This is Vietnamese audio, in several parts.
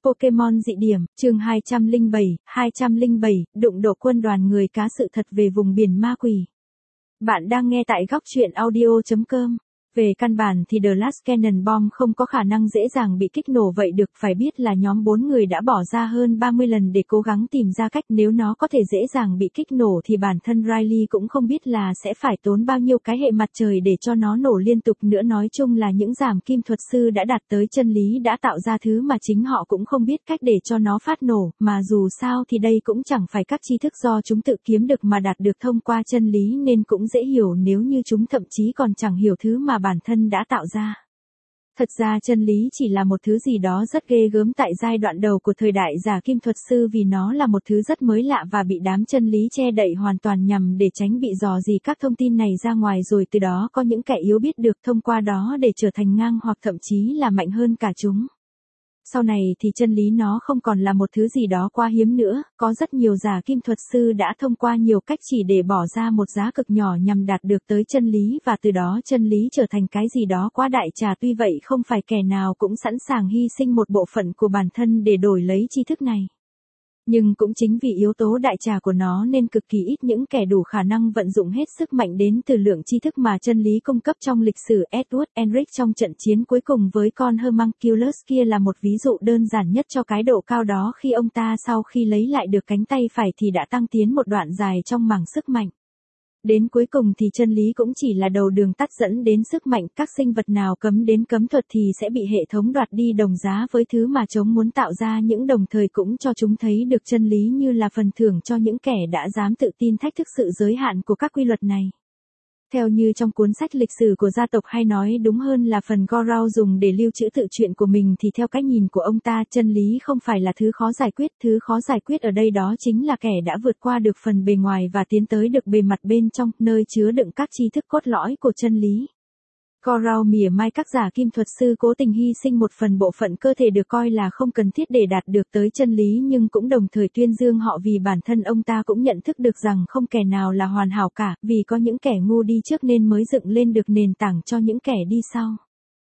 Pokemon dị điểm, chương 207, đụng độ quân đoàn người cá sự thật về vùng biển ma quỷ. Bạn đang nghe tại góc truyện audio.com. Về căn bản thì The Last Cannonball không có khả năng dễ dàng bị kích nổ vậy được, phải biết là nhóm 4 người đã bỏ ra hơn 30 lần để cố gắng tìm ra cách nếu nó có thể dễ dàng bị kích nổ thì bản thân Riley cũng không biết là sẽ phải tốn bao nhiêu cái hệ mặt trời để cho nó nổ liên tục nữa. Nói chung là những giảm kim thuật sư đã đạt tới chân lý đã tạo ra thứ mà chính họ cũng không biết cách để cho nó phát nổ, mà dù sao thì đây cũng chẳng phải các tri thức do chúng tự kiếm được mà đạt được thông qua chân lý, nên cũng dễ hiểu nếu như chúng thậm chí còn chẳng hiểu thứ mà bản thân đã tạo ra. Thật ra chân lý chỉ là một thứ gì đó rất ghê gớm tại giai đoạn đầu của thời đại giả kim thuật sư, vì nó là một thứ rất mới lạ và bị đám chân lý che đậy hoàn toàn nhằm để tránh bị dò dỉ các thông tin này ra ngoài, rồi từ đó có những kẻ yếu biết được thông qua đó để trở thành ngang hoặc thậm chí là mạnh hơn cả chúng. Sau này thì chân lý nó không còn là một thứ gì đó quá hiếm nữa, có rất nhiều giả kim thuật sư đã thông qua nhiều cách chỉ để bỏ ra một giá cực nhỏ nhằm đạt được tới chân lý, và từ đó chân lý trở thành cái gì đó quá đại trà. Tuy vậy không phải kẻ nào cũng sẵn sàng hy sinh một bộ phận của bản thân để đổi lấy tri thức này. Nhưng cũng chính vì yếu tố đại trà của nó nên cực kỳ ít những kẻ đủ khả năng vận dụng hết sức mạnh đến từ lượng tri thức mà chân lý cung cấp trong lịch sử. Edward Elric trong trận chiến cuối cùng với con Homunculus kia là một ví dụ đơn giản nhất cho cái độ cao đó, khi ông ta sau khi lấy lại được cánh tay phải thì đã tăng tiến một đoạn dài trong mảng sức mạnh. Đến cuối cùng thì chân lý cũng chỉ là đầu đường tắt dẫn đến sức mạnh. Các sinh vật nào cấm đến cấm thuật thì sẽ bị hệ thống đoạt đi đồng giá với thứ mà chúng muốn tạo ra, những đồng thời cũng cho chúng thấy được chân lý như là phần thưởng cho những kẻ đã dám tự tin thách thức sự giới hạn của các quy luật này. Theo như trong cuốn sách lịch sử của gia tộc, hay nói đúng hơn là phần Gorau dùng để lưu trữ tự truyện của mình, thì theo cách nhìn của ông ta, chân lý không phải là thứ khó giải quyết. Thứ khó giải quyết ở đây đó chính là kẻ đã vượt qua được phần bề ngoài và tiến tới được bề mặt bên trong, nơi chứa đựng các tri thức cốt lõi của chân lý. Gorau mỉa mai các giả kim thuật sư cố tình hy sinh một phần bộ phận cơ thể được coi là không cần thiết để đạt được tới chân lý, nhưng cũng đồng thời tuyên dương họ, vì bản thân ông ta cũng nhận thức được rằng không kẻ nào là hoàn hảo cả, vì có những kẻ ngu đi trước nên mới dựng lên được nền tảng cho những kẻ đi sau.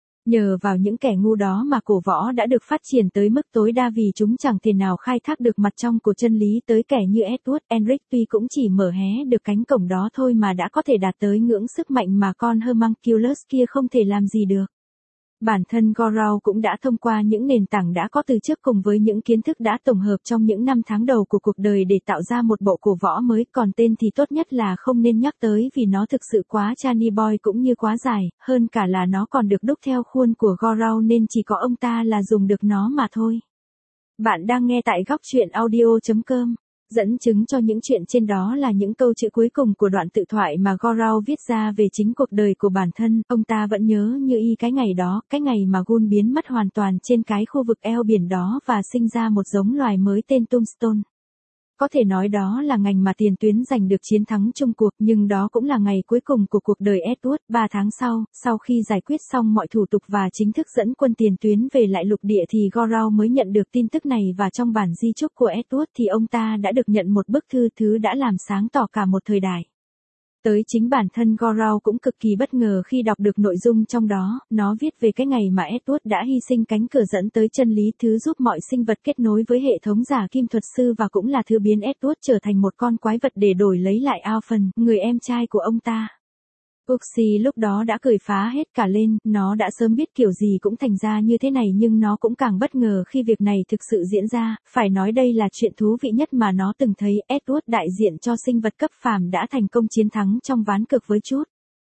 Nhờ vào những kẻ ngu đó mà cổ võ đã được phát triển tới mức tối đa, vì chúng chẳng thể nào khai thác được mặt trong của chân lý. Tới kẻ như Edward Elric tuy cũng chỉ mở hé được cánh cổng đó thôi mà đã có thể đạt tới ngưỡng sức mạnh mà con Homunculus kia không thể làm gì được. Bản thân Gorau cũng đã thông qua những nền tảng đã có từ trước cùng với những kiến thức đã tổng hợp trong những năm tháng đầu của cuộc đời để tạo ra một bộ cổ võ mới, còn tên thì tốt nhất là không nên nhắc tới vì nó thực sự quá Channy Boy cũng như quá dài, hơn cả là nó còn được đúc theo khuôn của Gorau nên chỉ có ông ta là dùng được nó mà thôi. Bạn đang nghe tại góc truyện audio.com. Dẫn chứng cho những chuyện trên đó là những câu chữ cuối cùng của đoạn tự thoại mà Gorau viết ra về chính cuộc đời của bản thân. Ông ta vẫn nhớ như y cái ngày đó, cái ngày mà Gun biến mất hoàn toàn trên cái khu vực eo biển đó và sinh ra một giống loài mới tên Tombstone. Có thể nói đó là ngành mà tiền tuyến giành được chiến thắng chung cuộc, nhưng đó cũng là ngày cuối cùng của cuộc đời Edward. 3 tháng sau khi giải quyết xong mọi thủ tục và chính thức dẫn quân tiền tuyến về lại lục địa thì Gorau mới nhận được tin tức này, và trong bản di chúc của Edward thì ông ta đã được nhận một bức thư, thứ đã làm sáng tỏ cả một thời đại. Tới chính bản thân Gorau cũng cực kỳ bất ngờ khi đọc được nội dung trong đó. Nó viết về cái ngày mà Edward đã hy sinh cánh cửa dẫn tới chân lý, thứ giúp mọi sinh vật kết nối với hệ thống giả kim thuật sư, và cũng là thứ biến Edward trở thành một con quái vật để đổi lấy lại Alphen, người em trai của ông ta. Uxie lúc đó đã cười phá hết cả lên, nó đã sớm biết kiểu gì cũng thành ra như thế này, nhưng nó cũng càng bất ngờ khi việc này thực sự diễn ra. Phải nói đây là chuyện thú vị nhất mà nó từng thấy. Edward đại diện cho sinh vật cấp phàm đã thành công chiến thắng trong ván cược với chút.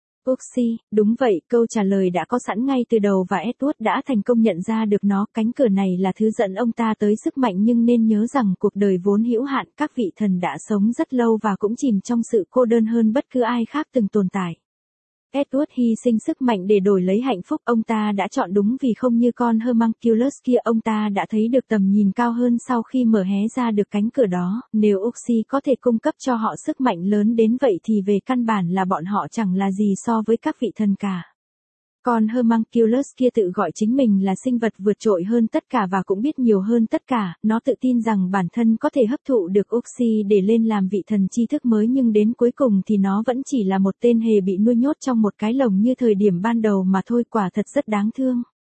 Uxie, đúng vậy, câu trả lời đã có sẵn ngay từ đầu và Edward đã thành công nhận ra được nó. Cánh cửa này là thứ dẫn ông ta tới sức mạnh, nhưng nên nhớ rằng cuộc đời vốn hữu hạn, các vị thần đã sống rất lâu và cũng chìm trong sự cô đơn hơn bất cứ ai khác từng tồn tại. Edward hy sinh sức mạnh để đổi lấy hạnh phúc. Ông ta đã chọn đúng, vì không như con Homunculus kia, ông ta đã thấy được tầm nhìn cao hơn sau khi mở hé ra được cánh cửa đó. Nếu Uxie có thể cung cấp cho họ sức mạnh lớn đến vậy thì về căn bản là bọn họ chẳng là gì so với các vị thần cả. Còn Homunculus kia tự gọi chính mình là sinh vật vượt trội hơn tất cả và cũng biết nhiều hơn tất cả. Nó tự tin rằng bản thân có thể hấp thụ được Uxie để lên làm vị thần tri thức mới, nhưng đến cuối cùng thì nó vẫn chỉ là một tên hề bị nuôi nhốt trong một cái lồng như thời điểm ban đầu mà thôi. Quả thật rất đáng thương.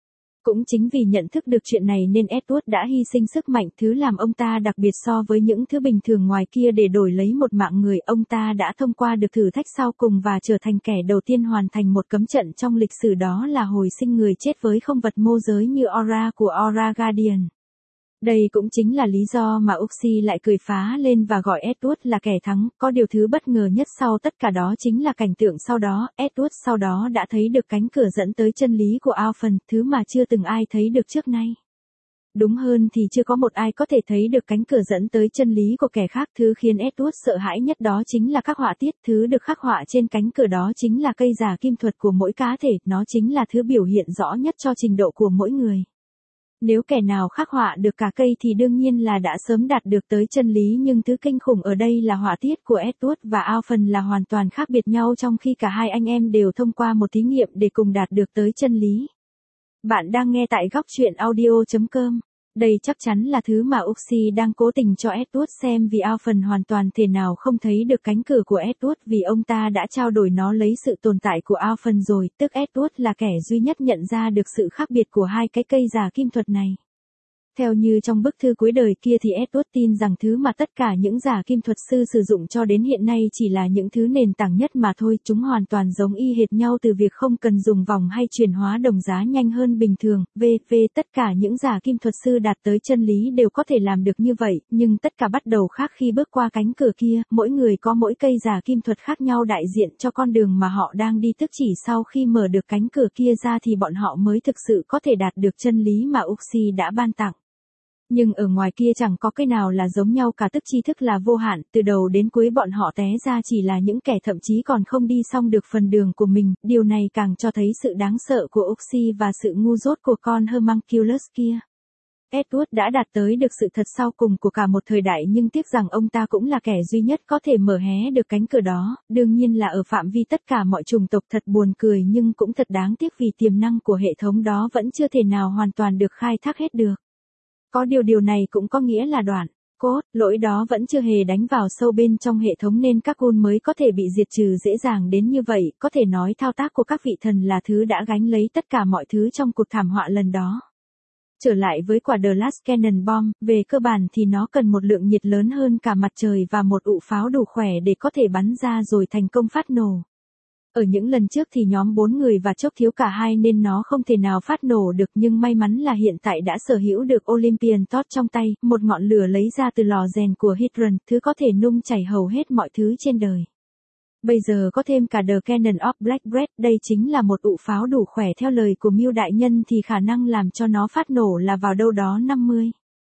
Cũng chính vì nhận thức được chuyện này nên Edward đã hy sinh sức mạnh thứ làm ông ta đặc biệt so với những thứ bình thường ngoài kia để đổi lấy một mạng người. Ông ta đã thông qua được thử thách sau cùng và trở thành kẻ đầu tiên hoàn thành một cấm trận trong lịch sử, đó là hồi sinh người chết với không vật mô giới như Aura của Aura Guardian. Đây cũng chính là lý do mà Uxie lại cười phá lên và gọi Edward là kẻ thắng. Có điều thứ bất ngờ nhất sau tất cả đó chính là cảnh tượng sau đó. Edward sau đó đã thấy được cánh cửa dẫn tới chân lý của Alphen, thứ mà chưa từng ai thấy được trước nay. Đúng hơn thì chưa có một ai có thể thấy được cánh cửa dẫn tới chân lý của kẻ khác. Thứ khiến Edward sợ hãi nhất đó chính là các họa tiết. Thứ được khắc họa trên cánh cửa đó chính là cây giả kim thuật của mỗi cá thể. Nó chính là thứ biểu hiện rõ nhất cho trình độ của mỗi người. Nếu kẻ nào khắc họa được cả cây thì đương nhiên là đã sớm đạt được tới chân lý, nhưng thứ kinh khủng ở đây là họa tiết của Edward và Alphen là hoàn toàn khác biệt nhau, trong khi cả hai anh em đều thông qua một thí nghiệm để cùng đạt được tới chân lý. Bạn đang nghe tại góc truyện audio.com. Đây chắc chắn là thứ mà Uxie đang cố tình cho Edward xem, vì Alphen hoàn toàn thể nào không thấy được cánh cửa của Edward vì ông ta đã trao đổi nó lấy sự tồn tại của Alphen rồi, tức Edward là kẻ duy nhất nhận ra được sự khác biệt của hai cái cây giả kim thuật này. Theo như trong bức thư cuối đời kia thì Edward tin rằng thứ mà tất cả những giả kim thuật sư sử dụng cho đến hiện nay chỉ là những thứ nền tảng nhất mà thôi, chúng hoàn toàn giống y hệt nhau từ việc không cần dùng vòng hay chuyển hóa đồng giá nhanh hơn bình thường, tất cả những giả kim thuật sư đạt tới chân lý đều có thể làm được như vậy, nhưng tất cả bắt đầu khác khi bước qua cánh cửa kia, mỗi người có mỗi cây giả kim thuật khác nhau đại diện cho con đường mà họ đang đi, tức chỉ sau khi mở được cánh cửa kia ra thì bọn họ mới thực sự có thể đạt được chân lý mà Uxie đã ban tặng. Nhưng ở ngoài kia chẳng có cái nào là giống nhau cả, tức tri thức là vô hạn, từ đầu đến cuối bọn họ té ra chỉ là những kẻ thậm chí còn không đi xong được phần đường của mình. Điều này càng cho thấy sự đáng sợ của Uxie và sự ngu dốt của con homunculus kia. Edward đã đạt tới được sự thật sau cùng của cả một thời đại, nhưng tiếc rằng ông ta cũng là kẻ duy nhất có thể mở hé được cánh cửa đó, đương nhiên là ở phạm vi tất cả mọi chủng tộc. Thật buồn cười nhưng cũng thật đáng tiếc vì tiềm năng của hệ thống đó vẫn chưa thể nào hoàn toàn được khai thác hết được. Có điều này cũng có nghĩa là đoạn code lỗi đó vẫn chưa hề đánh vào sâu bên trong hệ thống nên các clone mới có thể bị diệt trừ dễ dàng đến như vậy. Có thể nói thao tác của các vị thần là thứ đã gánh lấy tất cả mọi thứ trong cuộc thảm họa lần đó. Trở lại với quả The Last Cannonball, về cơ bản thì nó cần một lượng nhiệt lớn hơn cả mặt trời và một ụ pháo đủ khỏe để có thể bắn ra rồi thành công phát nổ. Ở những lần trước thì nhóm 4 người và Chốc thiếu cả hai nên nó không thể nào phát nổ được, nhưng may mắn là hiện tại đã sở hữu được Olympian Torch trong tay, một ngọn lửa lấy ra từ lò rèn của Hydron, thứ có thể nung chảy hầu hết mọi thứ trên đời. Bây giờ có thêm cả The Cannon of Black Breath, đây chính là một ụ pháo đủ khỏe. Theo lời của Mưu đại nhân thì khả năng làm cho nó phát nổ là vào đâu đó 50,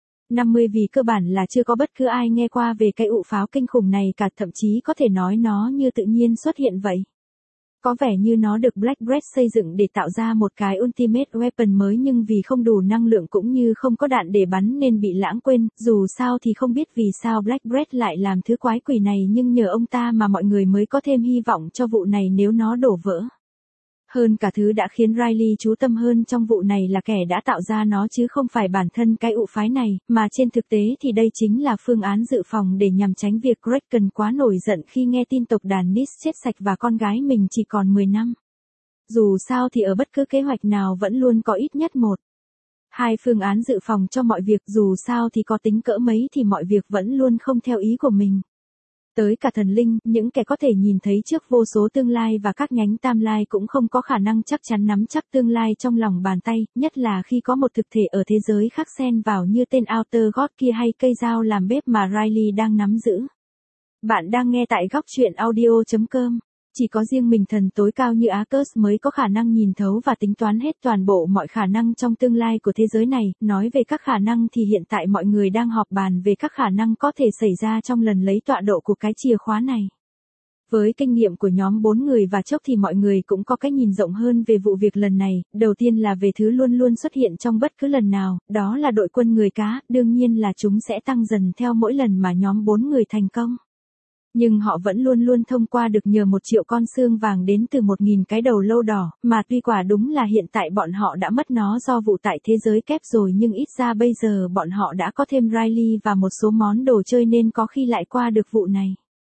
vì cơ bản là chưa có bất cứ ai nghe qua về cái ụ pháo kinh khủng này cả, thậm chí có thể nói nó như tự nhiên xuất hiện vậy. Có vẻ như nó được Black Breath xây dựng để tạo ra một cái Ultimate Weapon mới, nhưng vì không đủ năng lượng cũng như không có đạn để bắn nên bị lãng quên. Dù sao thì không biết vì sao Black Breath lại làm thứ quái quỷ này, nhưng nhờ ông ta mà mọi người mới có thêm hy vọng cho vụ này nếu nó đổ vỡ. Hơn cả, thứ đã khiến Riley chú tâm hơn trong vụ này là kẻ đã tạo ra nó chứ không phải bản thân cái ụ phái này, mà trên thực tế thì đây chính là phương án dự phòng để nhằm tránh việc Kraken quá nổi giận khi nghe tin tộc đàn Nis chết sạch và con gái mình chỉ còn 10 năm. Dù sao thì ở bất cứ kế hoạch nào vẫn luôn có ít nhất một, hai phương án dự phòng cho mọi việc, dù sao thì có tính cỡ mấy thì mọi việc vẫn luôn không theo ý của mình. Tới cả thần linh, những kẻ có thể nhìn thấy trước vô số tương lai và các nhánh tam lai cũng không có khả năng chắc chắn nắm chắc tương lai trong lòng bàn tay, nhất là khi có một thực thể ở thế giới khác xen vào như tên Outer God kia hay cây dao làm bếp mà Riley đang nắm giữ. Bạn đang nghe tại góc truyện audio.com. Chỉ có riêng mình thần tối cao như Arcus mới có khả năng nhìn thấu và tính toán hết toàn bộ mọi khả năng trong tương lai của thế giới này. Nói về các khả năng thì hiện tại mọi người đang họp bàn về các khả năng có thể xảy ra trong lần lấy tọa độ của cái chìa khóa này. Với kinh nghiệm của nhóm 4 người và Chốc thì mọi người cũng có cái nhìn rộng hơn về vụ việc lần này. Đầu tiên là về thứ luôn luôn xuất hiện trong bất cứ lần nào, đó là đội quân người cá. Đương nhiên là chúng sẽ tăng dần theo mỗi lần mà nhóm 4 người thành công. Nhưng họ vẫn luôn luôn thông qua được nhờ 1 triệu con xương vàng đến từ 1.000 cái đầu lâu đỏ, mà tuy quả đúng là hiện tại bọn họ đã mất nó do vụ tại thế giới kép rồi, nhưng ít ra bây giờ bọn họ đã có thêm Riley và một số món đồ chơi nên có khi lại qua được vụ này.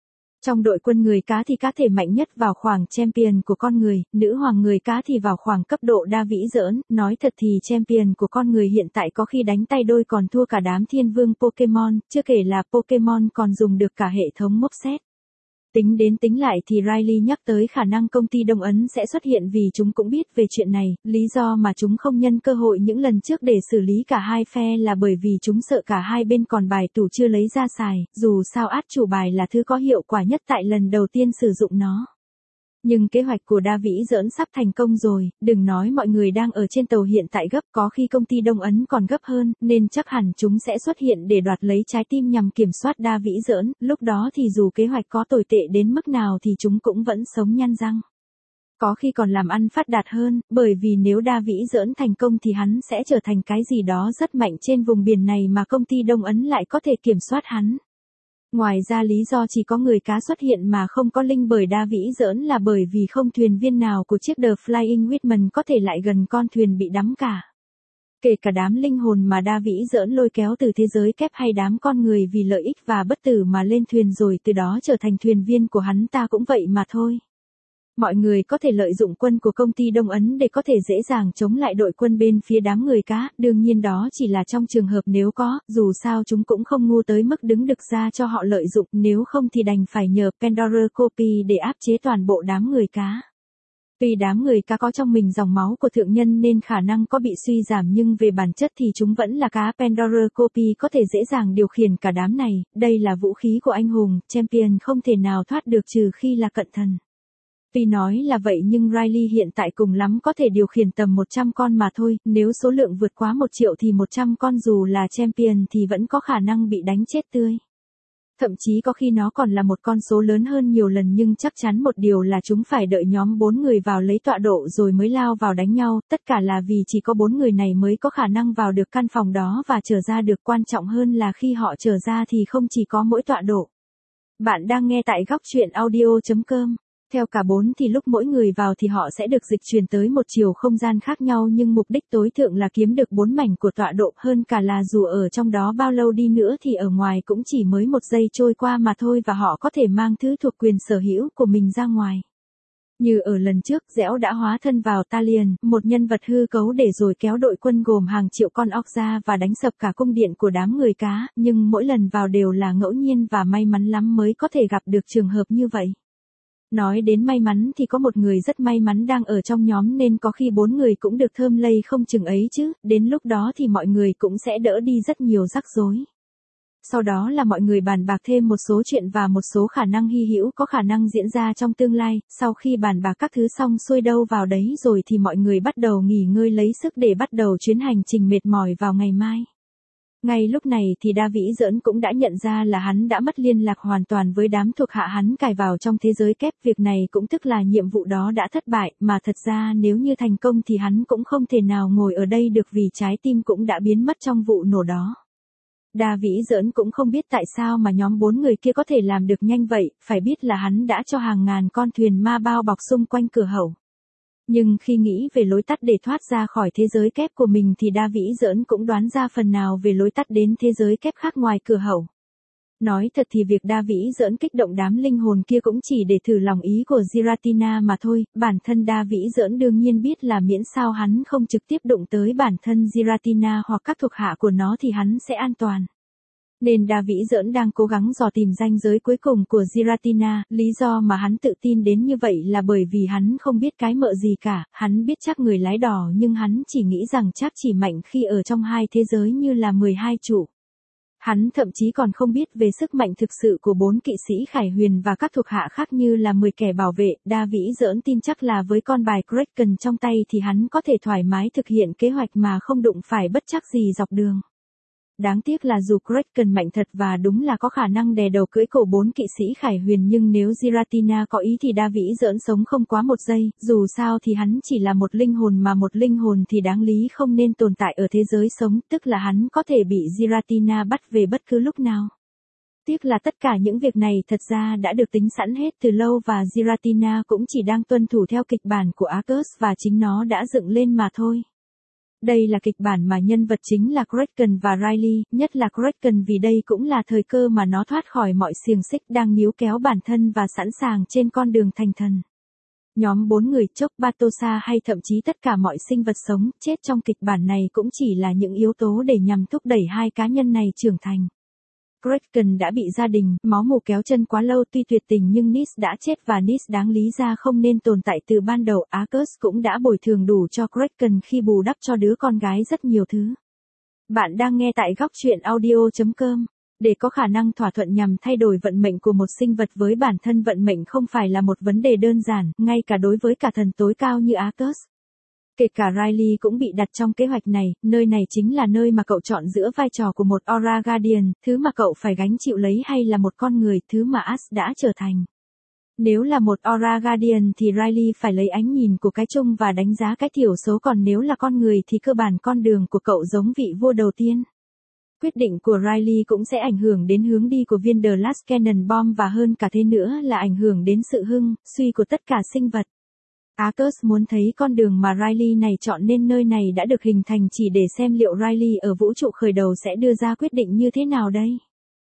Trong đội quân người cá thì cá thể mạnh nhất vào khoảng champion của con người, nữ hoàng người cá thì vào khoảng cấp độ đa vĩ giỡn, nói thật thì champion của con người hiện tại có khi đánh tay đôi còn thua cả đám thiên vương Pokemon, chưa kể là Pokemon còn dùng được cả hệ thống mốc xét. Tính đến tính lại thì Riley nhắc tới khả năng công ty Đông Ấn sẽ xuất hiện vì chúng cũng biết về chuyện này, lý do mà chúng không nhân cơ hội những lần trước để xử lý cả hai phe là bởi vì chúng sợ cả hai bên còn bài tủ chưa lấy ra xài, dù sao át chủ bài là thứ có hiệu quả nhất tại lần đầu tiên sử dụng nó. Nhưng kế hoạch của đa vĩ giỡn sắp thành công rồi, đừng nói mọi người đang ở trên tàu hiện tại gấp, có khi công ty Đông Ấn còn gấp hơn, nên chắc hẳn chúng sẽ xuất hiện để đoạt lấy trái tim nhằm kiểm soát đa vĩ giỡn, lúc đó thì dù kế hoạch có tồi tệ đến mức nào thì chúng cũng vẫn sống nhăn răng. Có khi còn làm ăn phát đạt hơn, bởi vì nếu đa vĩ giỡn thành công thì hắn sẽ trở thành cái gì đó rất mạnh trên vùng biển này mà công ty Đông Ấn lại có thể kiểm soát hắn. Ngoài ra lý do chỉ có người cá xuất hiện mà không có linh bởi đa vĩ giỡn là bởi vì không thuyền viên nào của chiếc The Flying Whitman có thể lại gần con thuyền bị đắm cả. Kể cả đám linh hồn mà đa vĩ giỡn lôi kéo từ thế giới kép hay đám con người vì lợi ích và bất tử mà lên thuyền rồi từ đó trở thành thuyền viên của hắn ta cũng vậy mà thôi. Mọi người có thể lợi dụng quân của công ty Đông Ấn để có thể dễ dàng chống lại đội quân bên phía đám người cá, đương nhiên đó chỉ là trong trường hợp nếu có, dù sao chúng cũng không ngu tới mức đứng đực ra cho họ lợi dụng, nếu không thì đành phải nhờ Pandora Copy để áp chế toàn bộ đám người cá. Tuy đám người cá có trong mình dòng máu của thượng nhân nên khả năng có bị suy giảm nhưng về bản chất thì chúng vẫn là cá Pandora Copy có thể dễ dàng điều khiển cả đám này, đây là vũ khí của anh hùng, champion không thể nào thoát được trừ khi là cận thần. Tuy nói là vậy nhưng Riley hiện tại cùng lắm có thể điều khiển tầm 100 con mà thôi, nếu số lượng vượt quá 1 triệu thì 100 con dù là champion thì vẫn có khả năng bị đánh chết tươi. Thậm chí có khi nó còn là một con số lớn hơn nhiều lần nhưng chắc chắn một điều là chúng phải đợi nhóm 4 người vào lấy tọa độ rồi mới lao vào đánh nhau, tất cả là vì chỉ có 4 người này mới có khả năng vào được căn phòng đó và trở ra được, quan trọng hơn là khi họ trở ra thì không chỉ có mỗi tọa độ. Bạn đang nghe tại góc truyện audio.com. Theo cả 4 thì lúc mỗi người vào thì họ sẽ được dịch chuyển tới một chiều không gian khác nhau nhưng mục đích tối thượng là kiếm được 4 mảnh của tọa độ, hơn cả là dù ở trong đó bao lâu đi nữa thì ở ngoài cũng chỉ mới 1 giây trôi qua mà thôi và họ có thể mang thứ thuộc quyền sở hữu của mình ra ngoài. Như ở lần trước, Dẻo đã hóa thân vào Talion, một nhân vật hư cấu để rồi kéo đội quân gồm hàng triệu con orc ra và đánh sập cả cung điện của đám người cá, nhưng mỗi lần vào đều là ngẫu nhiên và may mắn lắm mới có thể gặp được trường hợp như vậy. Nói đến may mắn thì có một người rất may mắn đang ở trong nhóm nên có khi 4 người cũng được thơm lây không chừng ấy chứ, đến lúc đó thì mọi người cũng sẽ đỡ đi rất nhiều rắc rối. Sau đó là mọi người bàn bạc thêm một số chuyện và một số khả năng hy hữu có khả năng diễn ra trong tương lai, sau khi bàn bạc các thứ xong xuôi đâu vào đấy rồi thì mọi người bắt đầu nghỉ ngơi lấy sức để bắt đầu chuyến hành trình mệt mỏi vào ngày mai. Ngay lúc này thì đa vĩ giỡn cũng đã nhận ra là hắn đã mất liên lạc hoàn toàn với đám thuộc hạ hắn cài vào trong thế giới kép, việc này cũng tức là nhiệm vụ đó đã thất bại, mà thật ra nếu như thành công thì hắn cũng không thể nào ngồi ở đây được vì trái tim cũng đã biến mất trong vụ nổ đó. Đa vĩ giỡn cũng không biết tại sao mà nhóm 4 người kia có thể làm được nhanh vậy, phải biết là hắn đã cho hàng ngàn con thuyền ma bao bọc xung quanh cửa hậu. Nhưng khi nghĩ về lối tắt để thoát ra khỏi thế giới kép của mình thì đa vĩ giỡn cũng đoán ra phần nào về lối tắt đến thế giới kép khác ngoài cửa hậu. Nói thật thì việc đa vĩ giỡn kích động đám linh hồn kia cũng chỉ để thử lòng ý của Giratina mà thôi, bản thân đa vĩ giỡn đương nhiên biết là miễn sao hắn không trực tiếp đụng tới bản thân Giratina hoặc các thuộc hạ của nó thì hắn sẽ an toàn. Nên đa vĩ giỡn đang cố gắng dò tìm ranh giới cuối cùng của Giratina, lý do mà hắn tự tin đến như vậy là bởi vì hắn không biết cái mợ gì cả, hắn biết chắc người lái đò nhưng hắn chỉ nghĩ rằng chắc chỉ mạnh khi ở trong hai thế giới như là 12 trụ. Hắn thậm chí còn không biết về sức mạnh thực sự của 4 kỵ sĩ Khải Huyền và các thuộc hạ khác như là 10 kẻ bảo vệ, đa vĩ giỡn tin chắc là với con bài Kraken trong tay thì hắn có thể thoải mái thực hiện kế hoạch mà không đụng phải bất trắc gì dọc đường. Đáng tiếc là dù Kraken mạnh thật và đúng là có khả năng đè đầu cưỡi cổ 4 kỵ sĩ Khải Huyền nhưng nếu Giratina có ý thì đa vĩ giỡn sống không quá 1 giây, dù sao thì hắn chỉ là một linh hồn mà một linh hồn thì đáng lý không nên tồn tại ở thế giới sống, tức là hắn có thể bị Giratina bắt về bất cứ lúc nào. Tiếc là tất cả những việc này thật ra đã được tính sẵn hết từ lâu và Giratina cũng chỉ đang tuân thủ theo kịch bản của Arcus và chính nó đã dựng lên mà thôi. Đây là kịch bản mà nhân vật chính là Kraken và Riley, nhất là Kraken vì đây cũng là thời cơ mà nó thoát khỏi mọi xiềng xích đang níu kéo bản thân và sẵn sàng trên con đường thành thần. Nhóm 4 người Chốc Batosa hay thậm chí tất cả mọi sinh vật sống chết trong kịch bản này cũng chỉ là những yếu tố để nhằm thúc đẩy hai cá nhân này trưởng thành. Kraken đã bị gia đình, máu mủ kéo chân quá lâu tuy tuyệt tình nhưng Nis đã chết và Nis đáng lý ra không nên tồn tại từ ban đầu. Arcus cũng đã bồi thường đủ cho Kraken khi bù đắp cho đứa con gái rất nhiều thứ. Bạn đang nghe tại góc truyện audio.com. Để có khả năng thỏa thuận nhằm thay đổi vận mệnh của một sinh vật với bản thân vận mệnh không phải là một vấn đề đơn giản, ngay cả đối với cả thần tối cao như Arcus. Kể cả Riley cũng bị đặt trong kế hoạch này, nơi này chính là nơi mà cậu chọn giữa vai trò của một Aura Guardian, thứ mà cậu phải gánh chịu lấy hay là một con người, thứ mà Ash đã trở thành. Nếu là một Aura Guardian thì Riley phải lấy ánh nhìn của cái chung và đánh giá cái thiểu số, còn nếu là con người thì cơ bản con đường của cậu giống vị vua đầu tiên. Quyết định của Riley cũng sẽ ảnh hưởng đến hướng đi của viên The Last Cannonball và hơn cả thế nữa là ảnh hưởng đến sự hưng, suy của tất cả sinh vật. Arcus muốn thấy con đường mà Riley này chọn nên nơi này đã được hình thành chỉ để xem liệu Riley ở vũ trụ khởi đầu sẽ đưa ra quyết định như thế nào đây.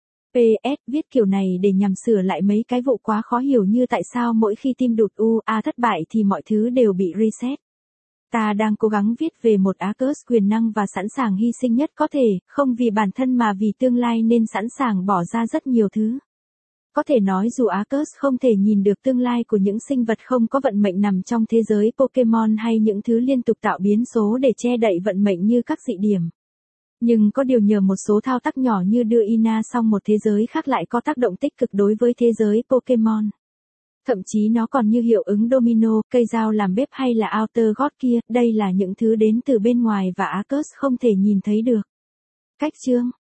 PS viết kiểu này để nhằm sửa lại mấy cái vụ quá khó hiểu như tại sao mỗi khi team đụt thất bại thì mọi thứ đều bị reset. Ta đang cố gắng viết về một Arcus quyền năng và sẵn sàng hy sinh nhất có thể, không vì bản thân mà vì tương lai nên sẵn sàng bỏ ra rất nhiều thứ. Có thể nói dù Arcus không thể nhìn được tương lai của những sinh vật không có vận mệnh nằm trong thế giới Pokemon hay những thứ liên tục tạo biến số để che đậy vận mệnh như các dị điểm. Nhưng có điều nhờ một số thao tác nhỏ như đưa Ina sang một thế giới khác lại có tác động tích cực đối với thế giới Pokemon. Thậm chí nó còn như hiệu ứng domino, cây dao làm bếp hay là Outer God kia, đây là những thứ đến từ bên ngoài và Arcus không thể nhìn thấy được. Cách chương